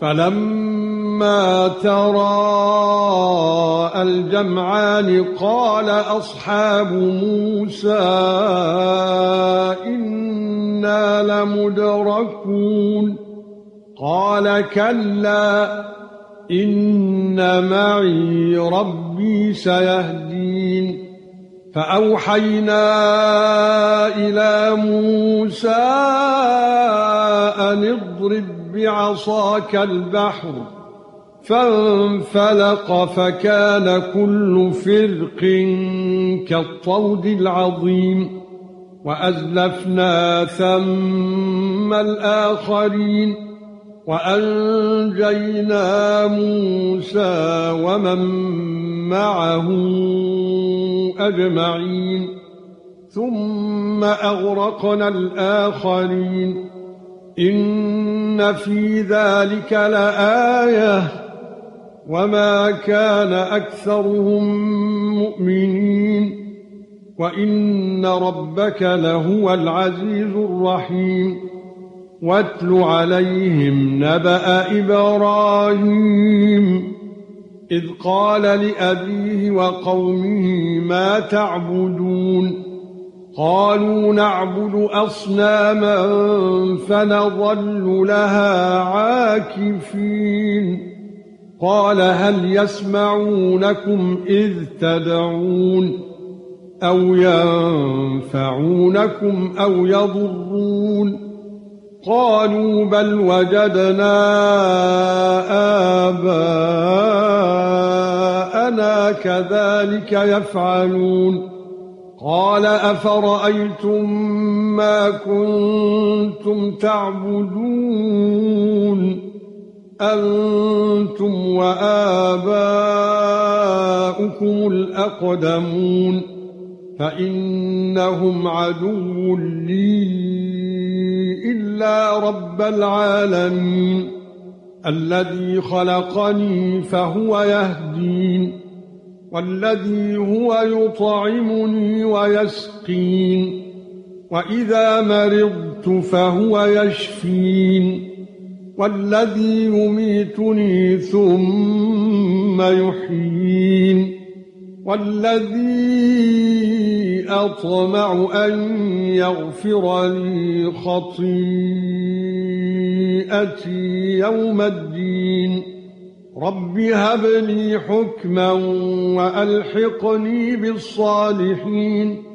فلما تراءى الجمعان قال أصحاب موسى إنا لمدركون قال كلا إن معي ربي سيهدين فأوحينا إلى موسى أن اضرب بعصاك البحر فانفلق فكان كل فرق كالطود العظيم وأزلفنا ثم الآخرين وأنجينا موسى ومن معه أجمعين ثم أغرقنا الآخرين إن في ذلك لآية وما كان أكثرهم مؤمنين وإن ربك لهو العزيز الرحيم واتل عليهم نبأ إبراهيم إذ قال لأبيه وقومه ما تعبدون قالوا نعبد أصناما فنظل لها عاكفين قال هل يسمعونكم إذ تدعون أو ينفعونكم أو يضرون قالوا بل وجدنا آباءنا كذلك يفعلون قال أفرأيتم ما كنتم تعبدون أنتم وآباؤكم الأقدمون فإنهم عدو لي إلا رب العالمين الذي خلقني فهو يهدين والذي هو يطعمني ويسقين وإذا مرضت فهو يشفين والذي يميتني ثم يحيين والذي أطمع أن يغفر لي خطيئتي يوم الدين رب هب لي حكما وألحقني بالصالحين